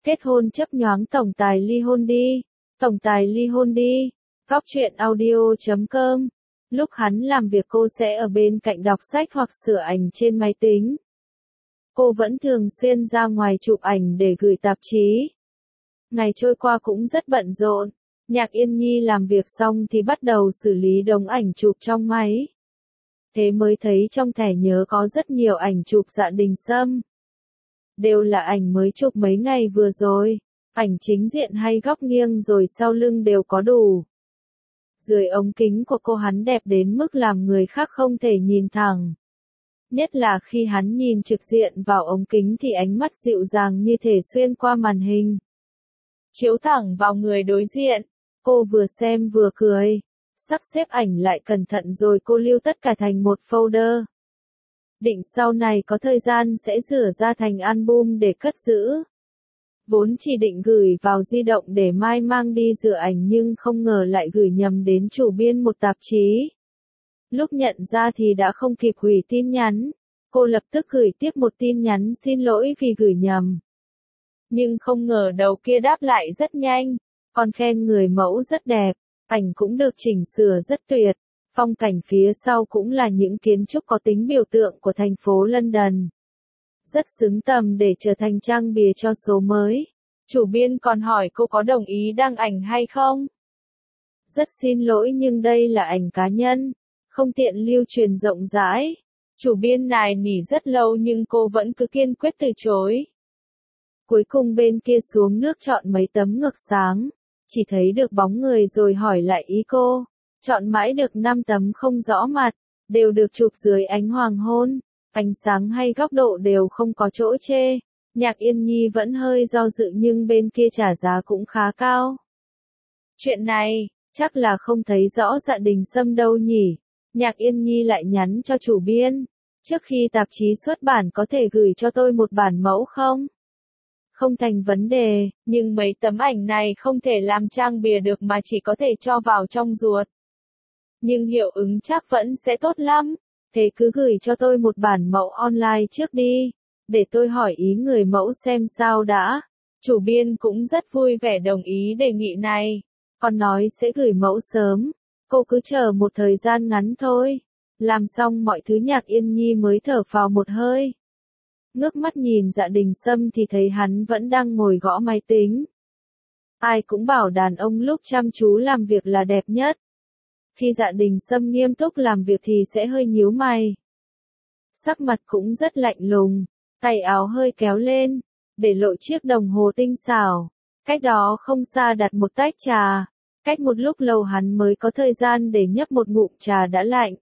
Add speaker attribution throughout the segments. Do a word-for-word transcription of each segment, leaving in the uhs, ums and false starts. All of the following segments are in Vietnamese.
Speaker 1: Kết hôn chấp nhoáng tổng tài ly hôn đi. Tổng tài ly hôn đi. Góc truyện audio chấm com. Lúc hắn làm việc cô sẽ ở bên cạnh đọc sách hoặc sửa ảnh trên máy tính. Cô vẫn thường xuyên ra ngoài chụp ảnh để gửi tạp chí. Ngày trôi qua cũng rất bận rộn. Nhạc Yên Nhi làm việc xong thì bắt đầu xử lý đống ảnh chụp trong máy. Thế mới thấy trong thẻ nhớ có rất nhiều ảnh chụp Dạ Đình Sâm. Đều là ảnh mới chụp mấy ngày vừa rồi. Ảnh chính diện hay góc nghiêng rồi sau lưng đều có đủ. Dưới ống kính của cô hắn đẹp đến mức làm người khác không thể nhìn thẳng. Nhất là khi hắn nhìn trực diện vào ống kính thì ánh mắt dịu dàng như thể xuyên qua màn hình. Chiếu thẳng vào người đối diện. Cô vừa xem vừa cười. Sắp xếp ảnh lại cẩn thận rồi cô lưu tất cả thành một folder. Định sau này có thời gian sẽ rửa ra thành album để cất giữ. Vốn chỉ định gửi vào di động để mai mang đi rửa ảnh nhưng không ngờ lại gửi nhầm đến chủ biên một tạp chí. Lúc nhận ra thì đã không kịp hủy tin nhắn. Cô lập tức gửi tiếp một tin nhắn xin lỗi vì gửi nhầm. Nhưng không ngờ đầu kia đáp lại rất nhanh. Còn khen người mẫu rất đẹp. Ảnh cũng được chỉnh sửa rất tuyệt. Phong cảnh phía sau cũng là những kiến trúc có tính biểu tượng của thành phố London. Rất xứng tầm để trở thành trang bìa cho số mới. Chủ biên còn hỏi cô có đồng ý đăng ảnh hay không? Rất xin lỗi nhưng đây là ảnh cá nhân, không tiện lưu truyền rộng rãi. Chủ biên nài nỉ rất lâu nhưng cô vẫn cứ kiên quyết từ chối. Cuối cùng bên kia xuống nước chọn mấy tấm ngược sáng, chỉ thấy được bóng người rồi hỏi lại ý cô. Chọn mãi được năm tấm không rõ mặt, đều được chụp dưới ánh hoàng hôn, ánh sáng hay góc độ đều không có chỗ chê. Nhạc Yên Nhi vẫn hơi do dự nhưng bên kia trả giá cũng khá cao. Chuyện này, chắc là không thấy rõ Dạ Đình Sâm đâu nhỉ. Nhạc Yên Nhi lại nhắn cho chủ biên. Trước khi tạp chí xuất bản có thể gửi cho tôi một bản mẫu không? Không thành vấn đề, nhưng mấy tấm ảnh này không thể làm trang bìa được mà chỉ có thể cho vào trong ruột. Nhưng hiệu ứng chắc vẫn sẽ tốt lắm. Thế cứ gửi cho tôi một bản mẫu online trước đi. Để tôi hỏi ý người mẫu xem sao đã. Chủ biên cũng rất vui vẻ đồng ý đề nghị này. Còn nói sẽ gửi mẫu sớm. Cô cứ chờ một thời gian ngắn thôi. Làm xong mọi thứ Nhạc Yên Nhi mới thở phào một hơi. Ngước mắt nhìn Dạ Đình Sâm thì thấy hắn vẫn đang ngồi gõ máy tính. Ai cũng bảo đàn ông lúc chăm chú làm việc là đẹp nhất. Khi Dạ Đình Sâm nghiêm túc làm việc thì sẽ hơi nhíu mày. Sắc mặt cũng rất lạnh lùng, tay áo hơi kéo lên, để lộ chiếc đồng hồ tinh xảo. Cách đó không xa đặt một tách trà. Cách một lúc lâu hắn mới có thời gian để nhấp một ngụm trà đã lạnh.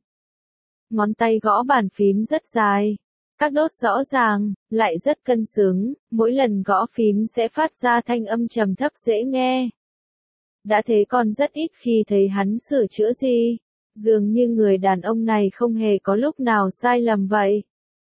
Speaker 1: Ngón tay gõ bàn phím rất dài. Các đốt rõ ràng, lại rất cân xứng, mỗi lần gõ phím sẽ phát ra thanh âm trầm thấp dễ nghe. Đã thế còn rất ít khi thấy hắn sửa chữa gì. Dường như người đàn ông này không hề có lúc nào sai lầm vậy.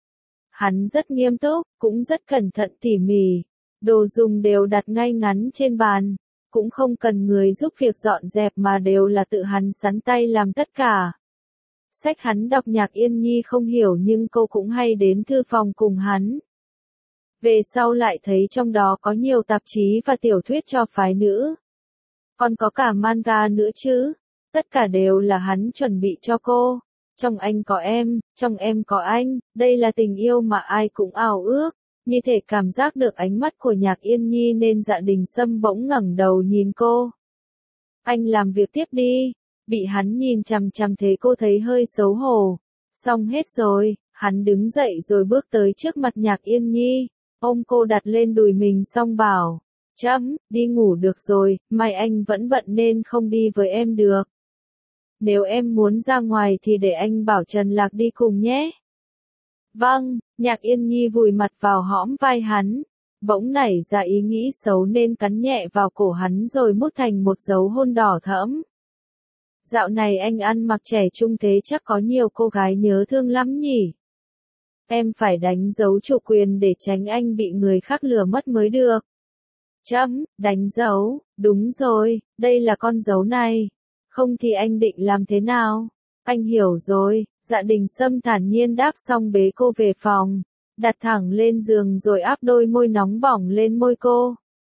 Speaker 1: Hắn rất nghiêm túc, cũng rất cẩn thận tỉ mỉ. Đồ dùng đều đặt ngay ngắn trên bàn. Cũng không cần người giúp việc dọn dẹp mà đều là tự hắn sắn tay làm tất cả. Sách hắn đọc Nhạc Yên Nhi không hiểu nhưng cô cũng hay đến thư phòng cùng hắn. Về sau lại thấy trong đó có nhiều tạp chí và tiểu thuyết cho phái nữ. Còn có cả manga nữa chứ. Tất cả đều là hắn chuẩn bị cho cô. Trong anh có em, trong em có anh. Đây là tình yêu mà ai cũng ao ước. Như thể cảm giác được ánh mắt của Nhạc Yên Nhi nên Dạ Đình Sâm bỗng ngẩng đầu nhìn cô. Anh làm việc tiếp đi. Bị hắn nhìn chằm chằm thế cô thấy hơi xấu hổ. Xong hết rồi, hắn đứng dậy rồi bước tới trước mặt Nhạc Yên Nhi. Ôm cô đặt lên đùi mình xong bảo. Chấm, đi ngủ được rồi, mai anh vẫn bận nên không đi với em được. Nếu em muốn ra ngoài thì để anh bảo Trần Lạc đi cùng nhé. Vâng, Nhạc Yên Nhi vùi mặt vào hõm vai hắn. Bỗng nảy ra ý nghĩ xấu nên cắn nhẹ vào cổ hắn rồi mút thành một dấu hôn đỏ thẫm. Dạo này anh ăn mặc trẻ trung thế chắc có nhiều cô gái nhớ thương lắm nhỉ. Em phải đánh dấu chủ quyền để tránh anh bị người khác lừa mất mới được. Chấm, đánh dấu, đúng rồi, đây là con dấu này. Không thì anh định làm thế nào? Anh hiểu rồi, Dạ Đình Sâm thản nhiên đáp xong bế cô về phòng. Đặt thẳng lên giường rồi áp đôi môi nóng bỏng lên môi cô.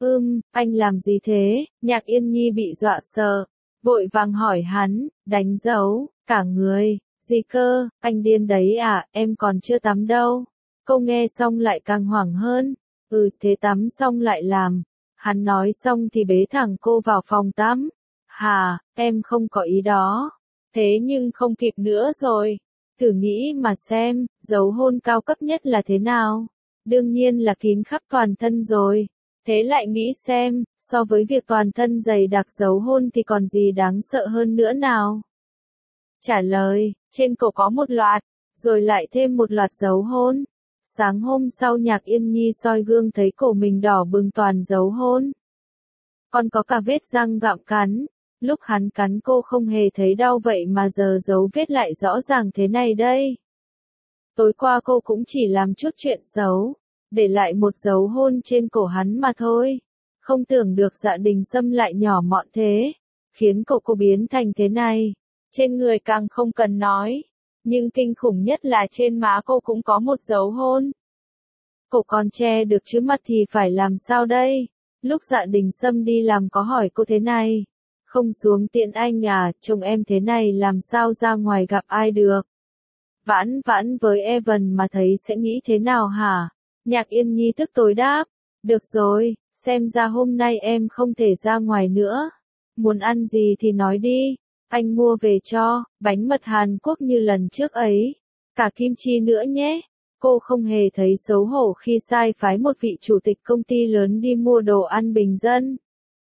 Speaker 1: Ưm, anh làm gì thế? Nhạc Yên Nhi bị dọa sợ, vội vàng hỏi hắn, đánh dấu, cả người, gì cơ, anh điên đấy à, em còn chưa tắm đâu. Cô nghe xong lại càng hoảng hơn, ừ thế tắm xong lại làm. Hắn nói xong thì bế thẳng cô vào phòng tắm. Hà, em không có ý đó. Thế nhưng không kịp nữa rồi. Thử nghĩ mà xem, dấu hôn cao cấp nhất là thế nào? Đương nhiên là kín khắp toàn thân rồi. Thế lại nghĩ xem, so với việc toàn thân dày đặc dấu hôn thì còn gì đáng sợ hơn nữa nào? Trả lời, trên cổ có một loạt, rồi lại thêm một loạt dấu hôn. Sáng hôm sau Nhạc Yên Nhi soi gương thấy cổ mình đỏ bừng toàn dấu hôn. Còn có cả vết răng gặm cắn. Lúc hắn cắn cô không hề thấy đau vậy mà giờ dấu vết lại rõ ràng thế này đây. Tối qua cô cũng chỉ làm chút chuyện xấu, để lại một dấu hôn trên cổ hắn mà thôi. Không tưởng được Dạ Đình Sâm lại nhỏ mọn thế, khiến cổ cô biến thành thế này. Trên người càng không cần nói, nhưng kinh khủng nhất là trên má cô cũng có một dấu hôn. Cổ còn che được chứ mặt thì phải làm sao đây? Lúc Dạ Đình Sâm đi làm có hỏi cô thế này. Không xuống tiện anh à, trông em thế này làm sao ra ngoài gặp ai được. Vãn vãn với Evan mà thấy sẽ nghĩ thế nào hả? Nhạc Yên Nhi tức tối đáp. Được rồi, xem ra hôm nay em không thể ra ngoài nữa. Muốn ăn gì thì nói đi. Anh mua về cho, bánh mật Hàn Quốc như lần trước ấy. Cả kim chi nữa nhé. Cô không hề thấy xấu hổ khi sai phái một vị chủ tịch công ty lớn đi mua đồ ăn bình dân.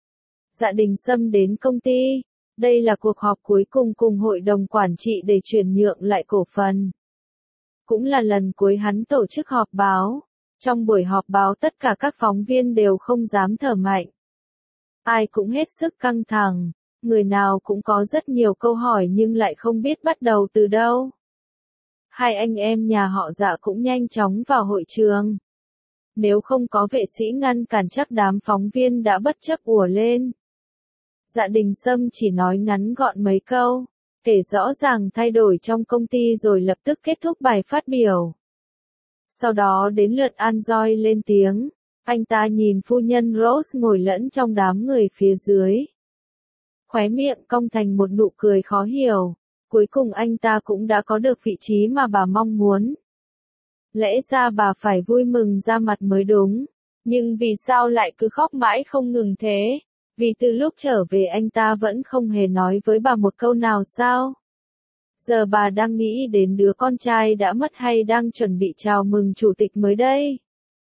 Speaker 1: Dạ Đình Sâm đến công ty. Đây là cuộc họp cuối cùng cùng hội đồng quản trị để chuyển nhượng lại cổ phần. Cũng là lần cuối hắn tổ chức họp báo. Trong buổi họp báo tất cả các phóng viên đều không dám thở mạnh. Ai cũng hết sức căng thẳng. Người nào cũng có rất nhiều câu hỏi nhưng lại không biết bắt đầu từ đâu. Hai anh em nhà họ Dạ cũng nhanh chóng vào hội trường. Nếu không có vệ sĩ ngăn cản chắc đám phóng viên đã bất chấp ùa lên. Dạ Đình Sâm chỉ nói ngắn gọn mấy câu, kể rõ ràng thay đổi trong công ty rồi lập tức kết thúc bài phát biểu. Sau đó đến lượt An Doi lên tiếng, anh ta nhìn phu nhân Rose ngồi lẫn trong đám người phía dưới. Khóe miệng cong thành một nụ cười khó hiểu, cuối cùng anh ta cũng đã có được vị trí mà bà mong muốn. Lẽ ra bà phải vui mừng ra mặt mới đúng, nhưng vì sao lại cứ khóc mãi không ngừng thế? Vì từ lúc trở về anh ta vẫn không hề nói với bà một câu nào sao? Giờ bà đang nghĩ đến đứa con trai đã mất hay đang chuẩn bị chào mừng chủ tịch mới đây?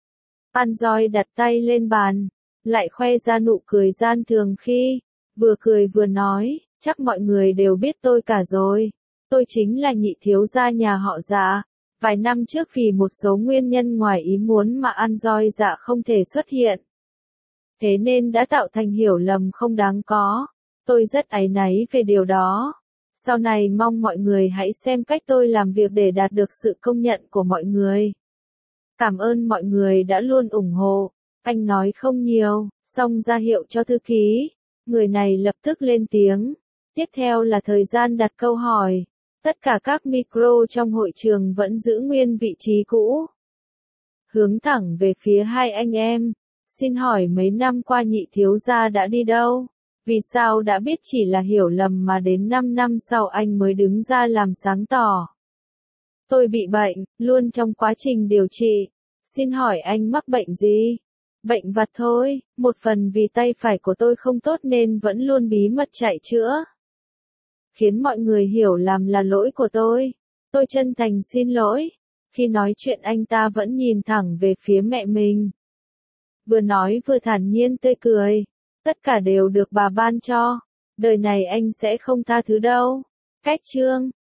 Speaker 1: An Doi đặt tay lên bàn, lại khoe ra nụ cười gian thường khi, vừa cười vừa nói, chắc mọi người đều biết tôi cả rồi. Tôi chính là nhị thiếu gia nhà họ Dạ. Vài năm trước vì một số nguyên nhân ngoài ý muốn mà An Doi Dạ không thể xuất hiện. Thế nên đã tạo thành hiểu lầm không đáng có. Tôi rất áy náy về điều đó. Sau này mong mọi người hãy xem cách tôi làm việc để đạt được sự công nhận của mọi người. Cảm ơn mọi người đã luôn ủng hộ. Anh nói không nhiều, xong ra hiệu cho thư ký. Người này lập tức lên tiếng. Tiếp theo là thời gian đặt câu hỏi. Tất cả các micro trong hội trường vẫn giữ nguyên vị trí cũ. Hướng thẳng về phía hai anh em. Xin hỏi mấy năm qua nhị thiếu gia đã đi đâu? Vì sao đã biết chỉ là hiểu lầm mà đến năm năm sau anh mới đứng ra làm sáng tỏ? Tôi bị bệnh, luôn trong quá trình điều trị. Xin hỏi anh mắc bệnh gì? Bệnh vặt thôi, một phần vì tay phải của tôi không tốt nên vẫn luôn bí mật chạy chữa. Khiến mọi người hiểu lầm là lỗi của tôi. Tôi chân thành xin lỗi. Khi nói chuyện anh ta vẫn nhìn thẳng về phía mẹ mình. Vừa nói vừa thản nhiên tươi cười. Tất cả đều được bà ban cho. Đời này anh sẽ không tha thứ đâu. Cách chương